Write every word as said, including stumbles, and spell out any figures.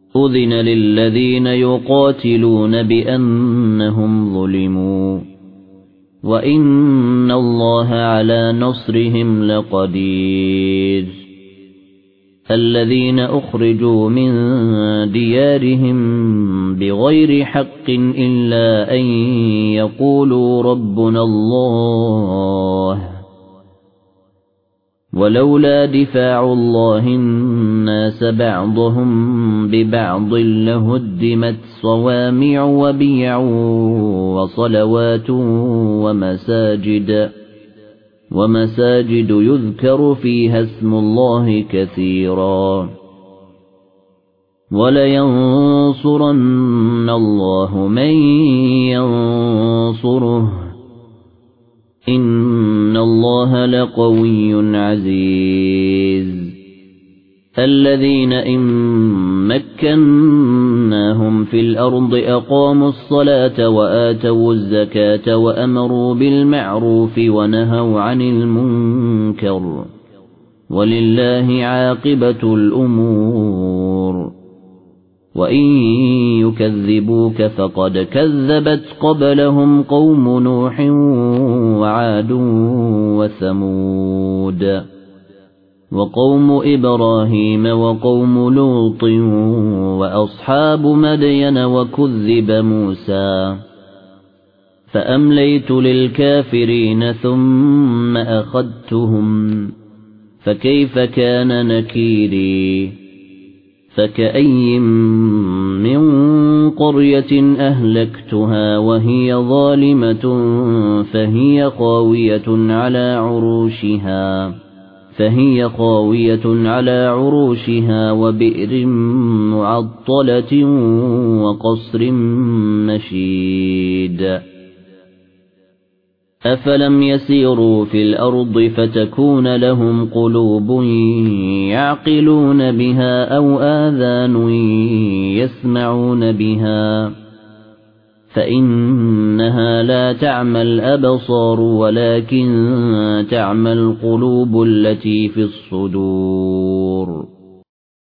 أذن للذين يقاتلون بأنهم ظلموا وإن الله على نصرهم لقدير الذين أخرجوا من ديارهم بغير حق إلا أن يقولوا ربنا الله ولولا دفاع الله الناس بعضهم ببعض لهدمت صوامع وبيع وصلوات ومساجد ومساجد يذكر فيها اسم الله كثيرا ولينصرن الله من ينصره إن الله لقوي عزيز الذين إن مكناهم في الأرض أقاموا الصلاة وآتوا الزكاة وأمروا بالمعروف ونهوا عن المنكر ولله عاقبة الأمور وإن يكذبوك فقد كذبت قبلهم قوم نوح وعاد وثمود وقوم إبراهيم وقوم لوط وأصحاب مدين وكذب موسى فأمليت للكافرين ثم أخذتهم فكيف كان نكيري فكأي من قرية أهلكتها وهي ظالمة فهي خاوية على عروشها فهي خاوية على عروشها وبئر معطلة وقصر مشيد أفلم يسيروا في الأرض فتكون لهم قلوب يعقلون بها أو آذان يسمعون بها فإنها لا تعمى الأبصار ولكن تعمى القلوب التي في الصدور